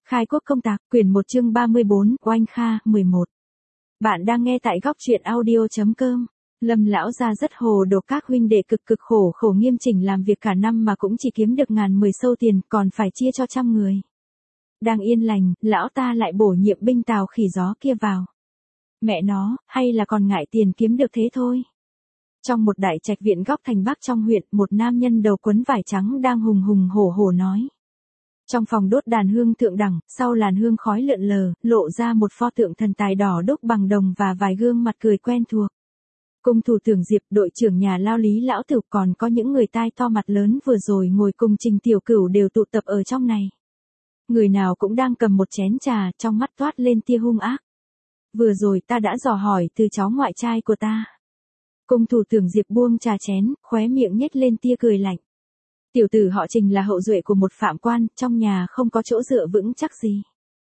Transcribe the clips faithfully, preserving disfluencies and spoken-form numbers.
Khai quốc công tạc, quyển một chương ba mươi bốn, Oanh Kha, mười một. Bạn đang nghe tại góc truyện audio.com. Lâm lão gia rất hồ đồ, các huynh đệ cực cực khổ khổ nghiêm chỉnh làm việc cả năm mà cũng chỉ kiếm được ngàn mười sâu tiền, còn phải chia cho trăm người. Đang yên lành, lão ta lại bổ nhiệm binh tào khỉ gió kia vào. Mẹ nó, hay là còn ngại tiền kiếm được thế thôi. Trong một đại trạch viện góc thành Bắc trong huyện, một nam nhân đầu quấn vải trắng đang hùng hùng hổ hổ nói. Trong phòng đốt đàn hương thượng đẳng, sau làn hương khói lượn lờ, lộ ra một pho tượng thần tài đỏ đúc bằng đồng và vài gương mặt cười quen thuộc. Cung thủ Tưởng Diệp, đội trưởng nhà lao Lý lão tử, còn có những người tai to mặt lớn vừa rồi ngồi cùng Trình Tiểu Cửu đều tụ tập ở trong này. Người nào cũng đang cầm một chén trà, trong mắt toát lên tia hung ác. Vừa rồi ta đã dò hỏi từ cháu ngoại trai của ta. Cung thủ Tưởng Diệp buông trà chén, khóe miệng nhếch lên tia cười lạnh. Tiểu tử họ Trình là hậu duệ của một phạm quan, trong nhà không có chỗ dựa vững chắc gì.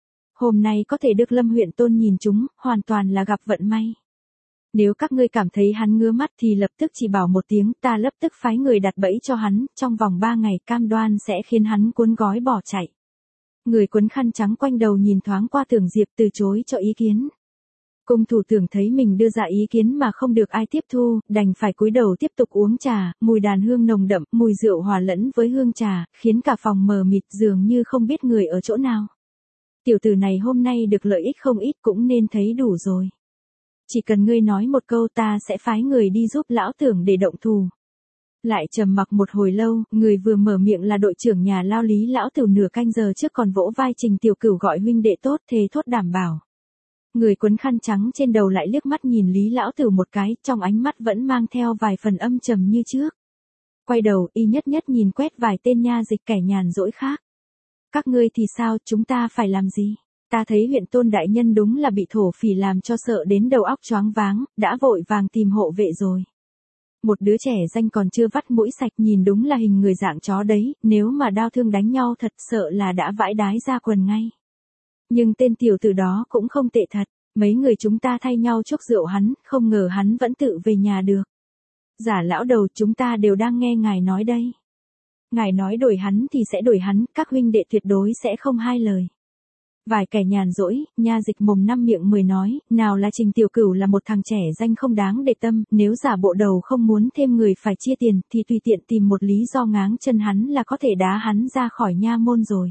Hôm nay có thể được Lâm huyện tôn nhìn chúng, hoàn toàn là gặp vận may. Nếu các ngươi cảm thấy hắn ngứa mắt thì lập tức chỉ bảo một tiếng, ta lập tức phái người đặt bẫy cho hắn, trong vòng ba ngày cam đoan sẽ khiến hắn cuốn gói bỏ chạy. Người quấn khăn trắng quanh đầu nhìn thoáng qua Tưởng Diệp từ chối cho ý kiến. Cung thủ Tưởng thấy mình đưa ra ý kiến mà không được ai tiếp thu, đành phải cúi đầu tiếp tục uống trà, mùi đàn hương nồng đậm, mùi rượu hòa lẫn với hương trà, khiến cả phòng mờ mịt dường như không biết người ở chỗ nào. Tiểu tử này hôm nay được lợi ích không ít cũng nên thấy đủ rồi. Chỉ cần ngươi nói một câu ta sẽ phái người đi giúp lão Tưởng để động thù. Lại trầm mặc một hồi lâu, người vừa mở miệng là đội trưởng nhà lao Lý lão tử nửa canh giờ trước còn vỗ vai Trình Tiểu Cửu gọi huynh đệ tốt thề thốt đảm bảo. Người quấn khăn trắng trên đầu lại liếc mắt nhìn Lý lão tử một cái, trong ánh mắt vẫn mang theo vài phần âm trầm như trước. Quay đầu, y nhất nhất nhìn quét vài tên nha dịch kẻ nhàn rỗi khác. Các ngươi thì sao, chúng ta phải làm gì? Ta thấy huyện tôn đại nhân đúng là bị thổ phỉ làm cho sợ đến đầu óc choáng váng, đã vội vàng tìm hộ vệ rồi. Một đứa trẻ danh còn chưa vắt mũi sạch, nhìn đúng là hình người dạng chó đấy, nếu mà đao thương đánh nhau thật sợ là đã vãi đái ra quần ngay. Nhưng tên tiểu tử đó cũng không tệ thật, mấy người chúng ta thay nhau chúc rượu hắn, không ngờ hắn vẫn tự về nhà được. Giả lão đầu, chúng ta đều đang nghe ngài nói đây. Ngài nói đổi hắn thì sẽ đổi hắn, các huynh đệ tuyệt đối sẽ không hai lời. Vài kẻ nhàn rỗi, nha dịch mồm năm miệng mười nói, nào là Trình Tiểu Cửu là một thằng trẻ danh không đáng để tâm, nếu giả bộ đầu không muốn thêm người phải chia tiền, thì tùy tiện tìm một lý do ngáng chân hắn là có thể đá hắn ra khỏi nha môn rồi.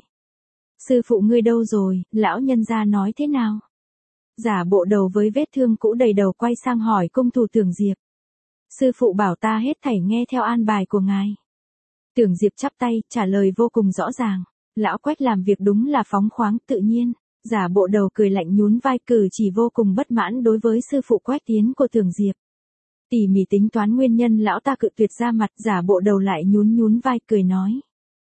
Sư phụ ngươi đâu rồi, lão nhân gia nói thế nào? Giả bộ đầu với vết thương cũ đầy đầu quay sang hỏi cung thủ Tưởng Diệp. Sư phụ bảo ta hết thảy nghe theo an bài của ngài. Tưởng Diệp chắp tay, trả lời vô cùng rõ ràng. Lão Quách làm việc đúng là phóng khoáng, tự nhiên. Giả bộ đầu cười lạnh nhún vai, cử chỉ vô cùng bất mãn đối với sư phụ Quách Tiến của Tưởng Diệp. Tỉ mỉ tính toán nguyên nhân lão ta cự tuyệt ra mặt, giả bộ đầu lại nhún nhún vai cười nói.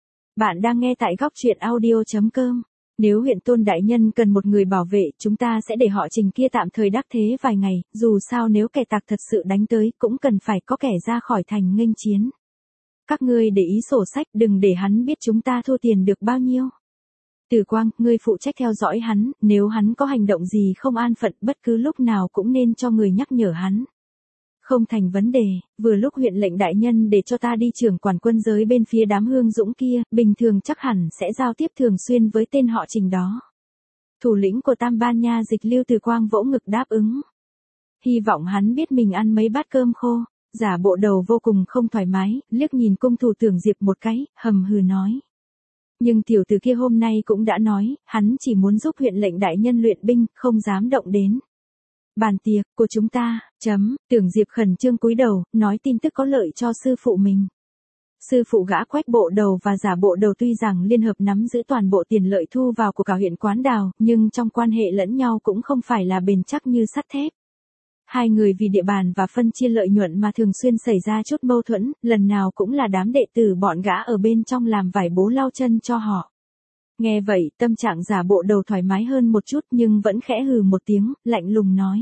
Bạn đang nghe tại góc truyện audio.com. Nếu huyện tôn đại nhân cần một người bảo vệ, chúng ta sẽ để họ Trình kia tạm thời đắc thế vài ngày, dù sao nếu kẻ tặc thật sự đánh tới, cũng cần phải có kẻ ra khỏi thành nghênh chiến. Các ngươi để ý sổ sách, đừng để hắn biết chúng ta thua tiền được bao nhiêu. Từ Quang, ngươi phụ trách theo dõi hắn, nếu hắn có hành động gì không an phận, bất cứ lúc nào cũng nên cho người nhắc nhở hắn. Không thành vấn đề, vừa lúc huyện lệnh đại nhân để cho ta đi trưởng quản quân giới bên phía đám Hương Dũng kia, bình thường chắc hẳn sẽ giao tiếp thường xuyên với tên họ Trình đó. Thủ lĩnh của Tam Ban nha dịch Lưu Từ Quang vỗ ngực đáp ứng. Hy vọng hắn biết mình ăn mấy bát cơm khô. Giả bộ đầu vô cùng không thoải mái, liếc nhìn cung thủ Tưởng Diệp một cái, hầm hừ nói. Nhưng tiểu tử kia hôm nay cũng đã nói, hắn chỉ muốn giúp huyện lệnh đại nhân luyện binh, không dám động đến bàn tiệc của chúng ta, chấm. Tưởng Diệp khẩn trương cúi đầu, nói tin tức có lợi cho sư phụ mình. Sư phụ gã Quách bộ đầu và giả bộ đầu tuy rằng liên hợp nắm giữ toàn bộ tiền lợi thu vào của cả huyện Quán Đào, nhưng trong quan hệ lẫn nhau cũng không phải là bền chắc như sắt thép. Hai người vì địa bàn và phân chia lợi nhuận mà thường xuyên xảy ra chút mâu thuẫn, lần nào cũng là đám đệ tử bọn gã ở bên trong làm vải bố lau chân cho họ. Nghe vậy, tâm trạng giả bộ đầu thoải mái hơn một chút nhưng vẫn khẽ hừ một tiếng, lạnh lùng nói.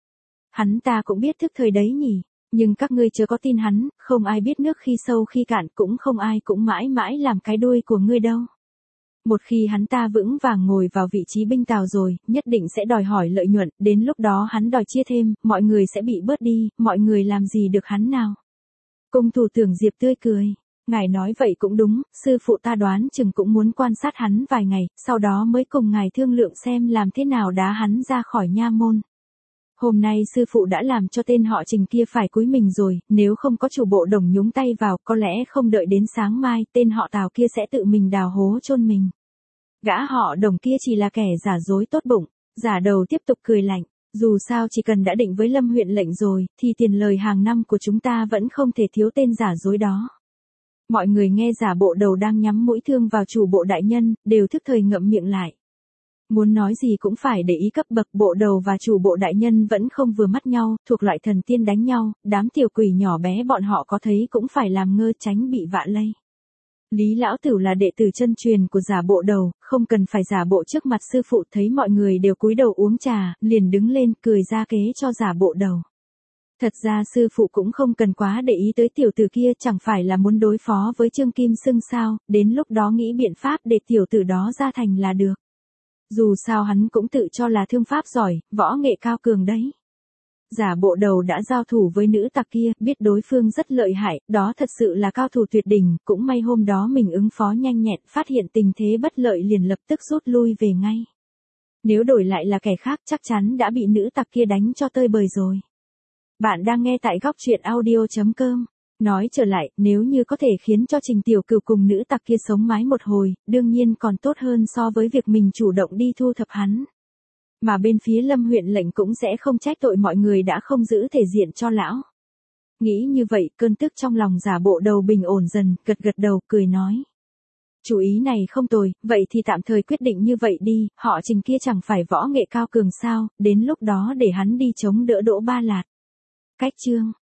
Hắn ta cũng biết thức thời đấy nhỉ, nhưng các ngươi chớ có tin hắn, không ai biết nước khi sâu khi cạn, cũng không ai cũng mãi mãi làm cái đuôi của ngươi đâu. Một khi hắn ta vững vàng ngồi vào vị trí binh tào rồi, nhất định sẽ đòi hỏi lợi nhuận, đến lúc đó hắn đòi chia thêm, mọi người sẽ bị bớt đi, mọi người làm gì được hắn nào. Cung thủ Tưởng Diệp tươi cười. Ngài nói vậy cũng đúng, sư phụ ta đoán chừng cũng muốn quan sát hắn vài ngày, sau đó mới cùng ngài thương lượng xem làm thế nào đá hắn ra khỏi nha môn. Hôm nay sư phụ đã làm cho tên họ Trình kia phải cúi mình rồi, nếu không có chủ bộ Đồng nhúng tay vào, có lẽ không đợi đến sáng mai, tên họ Tào kia sẽ tự mình đào hố chôn mình. Gã họ Đồng kia chỉ là kẻ giả dối tốt bụng. Giả đầu tiếp tục cười lạnh, dù sao chỉ cần đã định với Lâm huyện lệnh rồi, thì tiền lời hàng năm của chúng ta vẫn không thể thiếu tên giả dối đó. Mọi người nghe giả bộ Đầu đang nhắm mũi thương vào chủ bộ đại nhân, đều thức thời ngậm miệng lại. Muốn nói gì cũng phải để ý cấp bậc, bộ Đầu và chủ bộ đại nhân vẫn không vừa mắt nhau, thuộc loại thần tiên đánh nhau, đám tiểu quỷ nhỏ bé bọn họ có thấy cũng phải làm ngơ tránh bị vạ lây. Lý lão tử là đệ tử chân truyền của giả bộ Đầu, không cần phải giả bộ trước mặt sư phụ, thấy mọi người đều cúi đầu uống trà, liền đứng lên cười ra kế cho giả bộ Đầu. Thật ra sư phụ cũng không cần quá để ý tới tiểu tử kia, chẳng phải là muốn đối phó với Trương Kim Xưng sao, đến lúc đó nghĩ biện pháp để tiểu tử đó ra thành là được. Dù sao hắn cũng tự cho là thương pháp giỏi, võ nghệ cao cường đấy. Giả bộ Đầu đã giao thủ với nữ tặc kia, biết đối phương rất lợi hại, đó thật sự là cao thủ tuyệt đỉnh, cũng may hôm đó mình ứng phó nhanh nhẹn, phát hiện tình thế bất lợi liền lập tức rút lui về ngay. Nếu đổi lại là kẻ khác chắc chắn đã bị nữ tặc kia đánh cho tơi bời rồi. Bạn đang nghe tại góc truyện audio chấm com. Nói trở lại, nếu như có thể khiến cho Trình Tiểu Cửu cùng nữ tặc kia sống mái một hồi, đương nhiên còn tốt hơn so với việc mình chủ động đi thu thập hắn. Mà bên phía Lâm huyện lệnh cũng sẽ không trách tội mọi người đã không giữ thể diện cho lão. Nghĩ như vậy, cơn tức trong lòng giả bộ Đầu bình ổn dần, gật gật đầu, cười nói. Chủ ý này không tồi, vậy thì tạm thời quyết định như vậy đi, họ Trình kia chẳng phải võ nghệ cao cường sao, đến lúc đó để hắn đi chống đỡ Đỗ Ba Lạt. Cách chương